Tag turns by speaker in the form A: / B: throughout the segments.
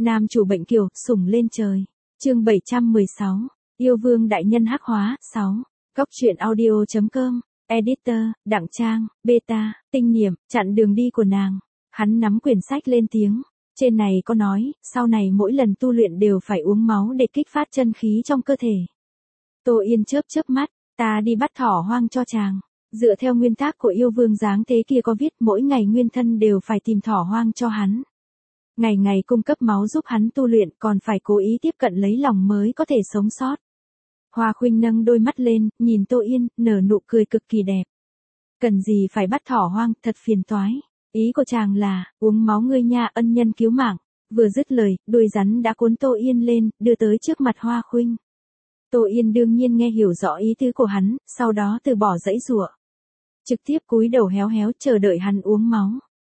A: Nam chủ bệnh kiều, sủng lên trời. Chương 716. Yêu vương đại nhân hắc hóa. 6. Góc truyện audio.com. Editor, Đặng Trang, Beta, Tinh Niệm, chặn đường đi của nàng. Hắn nắm quyển sách lên tiếng. Trên này có nói, sau này mỗi lần tu luyện đều phải uống máu để kích phát chân khí trong cơ thể. Tô Yên chớp chớp mắt, ta đi bắt thỏ hoang cho chàng. Dựa theo nguyên tắc của yêu vương dáng thế kia có viết mỗi ngày nguyên thân đều phải tìm thỏ hoang cho hắn. Ngày ngày cung cấp máu giúp hắn tu luyện còn phải cố ý tiếp cận lấy lòng mới có thể sống sót. Hoa Khuynh nâng đôi mắt lên, nhìn Tô Yên, nở nụ cười cực kỳ đẹp. Cần gì phải bắt thỏ hoang, thật phiền toái. Ý của chàng là, uống máu ngươi nha, ân nhân cứu mạng. Vừa dứt lời, đuôi rắn đã cuốn Tô Yên lên, đưa tới trước mặt Hoa Khuynh. Tô Yên đương nhiên nghe hiểu rõ ý tứ của hắn, sau đó từ bỏ giãy giụa. Trực tiếp cúi đầu héo héo chờ đợi hắn uống máu.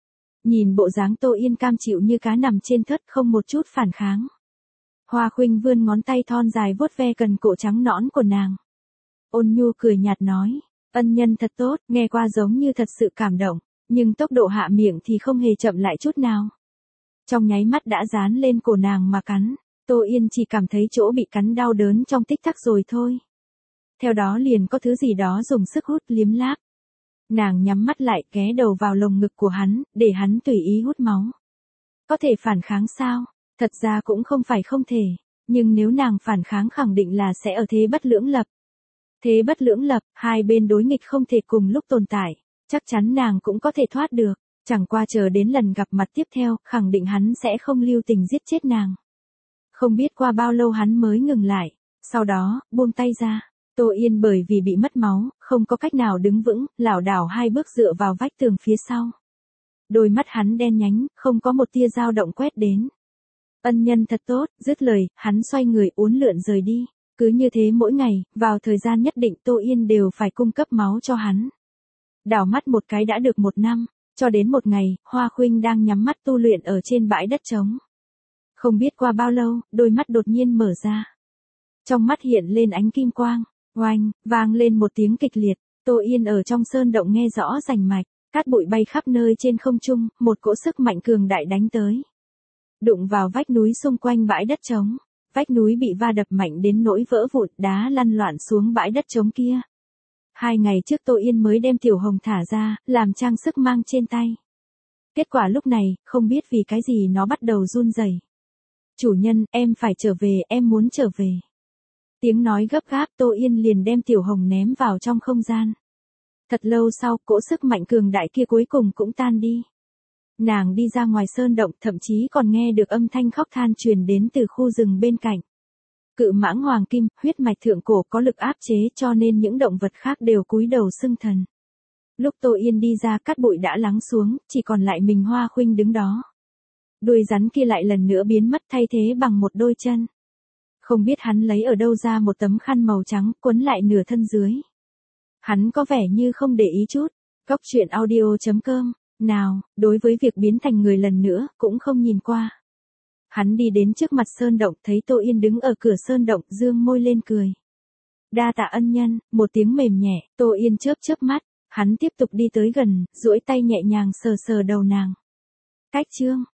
A: Nhìn bộ dáng Tô Yên cam chịu như cá nằm trên thớt không một chút phản kháng. Hoa Khuynh vươn ngón tay thon dài vuốt ve cần cổ trắng nõn của nàng. Ôn nhu cười nhạt nói, ân nhân thật tốt, nghe qua giống như thật sự cảm động, nhưng tốc độ hạ miệng thì không hề chậm lại chút nào. Trong nháy mắt đã dán lên cổ nàng mà cắn, Tô Yên chỉ cảm thấy chỗ bị cắn đau đớn trong tích tắc rồi thôi. Theo đó liền có thứ gì đó dùng sức hút liếm láp. Nàng nhắm mắt lại ghé đầu vào lồng ngực của hắn, để hắn tùy ý hút máu. Có thể phản kháng sao? Thật ra cũng không phải không thể, nhưng nếu nàng phản kháng khẳng định là sẽ ở thế bất lưỡng lập. Thế bất lưỡng lập, hai bên đối nghịch không thể cùng lúc tồn tại, chắc chắn nàng cũng có thể thoát được, chẳng qua chờ đến lần gặp mặt tiếp theo, khẳng định hắn sẽ không lưu tình giết chết nàng. Không biết qua bao lâu hắn mới ngừng lại, sau đó, buông tay ra. Tô Yên bởi vì bị mất máu, không có cách nào đứng vững, lảo đảo hai bước dựa vào vách tường phía sau. Đôi mắt hắn đen nhánh, không có một tia dao động quét đến. Ân nhân thật tốt, dứt lời, hắn xoay người uốn lượn rời đi. Cứ như thế mỗi ngày, vào thời gian nhất định Tô Yên đều phải cung cấp máu cho hắn. Đảo mắt một cái đã được 1 năm, cho đến một ngày, Hoa Khuynh đang nhắm mắt tu luyện ở trên bãi đất trống. Không biết qua bao lâu, đôi mắt đột nhiên mở ra. Trong mắt hiện lên ánh kim quang. Oanh, vang lên một tiếng kịch liệt, Tô Yên ở trong sơn động nghe rõ rành mạch, cát bụi bay khắp nơi trên không trung, một cỗ sức mạnh cường đại đánh tới. Đụng vào vách núi xung quanh bãi đất trống, vách núi bị va đập mạnh đến nỗi vỡ vụn, đá lăn loạn xuống bãi đất trống kia. 2 ngày trước Tô Yên mới đem Tiểu Hồng thả ra, làm trang sức mang trên tay. Kết quả lúc này, không biết vì cái gì nó bắt đầu run rẩy. Chủ nhân, em phải trở về, em muốn trở về. Tiếng nói gấp gáp Tô Yên liền đem Tiểu Hồng ném vào trong không gian. Thật lâu sau, cỗ sức mạnh cường đại kia cuối cùng cũng tan đi. Nàng đi ra ngoài sơn động, thậm chí còn nghe được âm thanh khóc than truyền đến từ khu rừng bên cạnh. Cự mãng hoàng kim, huyết mạch thượng cổ có lực áp chế cho nên những động vật khác đều cúi đầu xưng thần. Lúc Tô Yên đi ra cát bụi đã lắng xuống, chỉ còn lại mình Hoa Khuynh đứng đó. Đuôi rắn kia lại lần nữa biến mất thay thế bằng một đôi chân. Không biết hắn lấy ở đâu ra một tấm khăn màu trắng quấn lại nửa thân dưới. Hắn có vẻ như không để ý chút. Góc truyện audio.com. Nào, đối với việc biến thành người lần nữa, cũng không nhìn qua. Hắn đi đến trước mặt sơn động, thấy Tô Yên đứng ở cửa sơn động, dương môi lên cười. Đa tạ ân nhân, một tiếng mềm nhẹ, Tô Yên chớp chớp mắt, hắn tiếp tục đi tới gần, duỗi tay nhẹ nhàng sờ sờ đầu nàng. Cách chương.